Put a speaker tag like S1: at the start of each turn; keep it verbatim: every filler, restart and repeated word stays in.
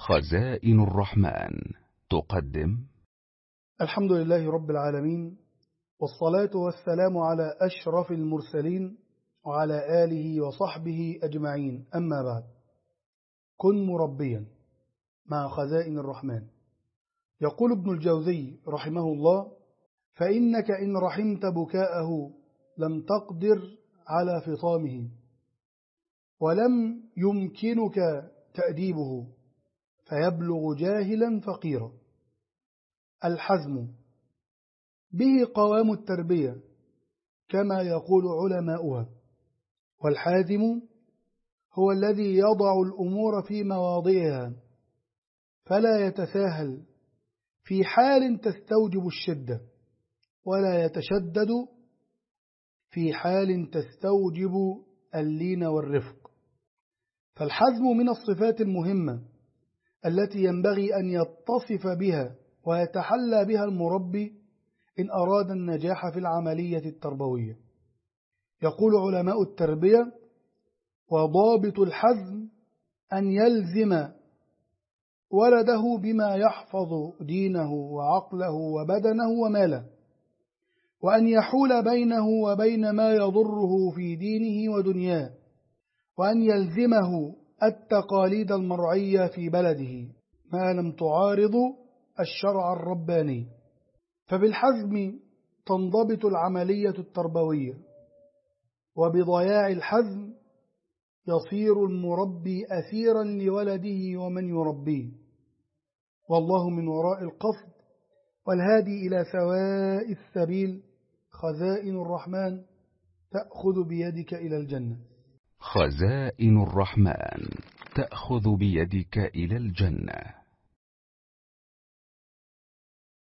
S1: خزائن الرحمن تقدم.
S2: الحمد لله رب العالمين، والصلاة والسلام على أشرف المرسلين وعلى آله وصحبه أجمعين، أما بعد. كن مربيا مع خزائن الرحمن. يقول ابن الجوزي رحمه الله: فإنك إن رحمت بكاءه لم تقدر على فطامه، ولم يمكنك تأديبه فيبلغ جاهلا فقيرا. الحزم به قوام التربية كما يقول علماؤها، والحازم هو الذي يضع الأمور في مواضعها فلا يتساهل في حال تستوجب الشدة، ولا يتشدد في حال تستوجب اللين والرفق. فالحزم من الصفات المهمة التي ينبغي أن يتصف بها ويتحلى بها المربي إن أراد النجاح في العملية التربوية. يقول علماء التربية: وضابط الحزم أن يلزم ولده بما يحفظ دينه وعقله وبدنه وماله، وأن يحول بينه وبين ما يضره في دينه ودنياه، وأن يلزمه التقاليد المرعية في بلده ما لم تعارض الشرع الرباني. فبالحزم تنضبط العملية التربوية، وبضياع الحزم يصير المربي أسيرا لولده ومن يربيه، والله من وراء القصد والهادي إلى سواء السبيل. خزائن الرحمن تأخذ بيدك إلى الجنة.
S1: خزائن الرحمن تأخذ بيدك إلى الجنة.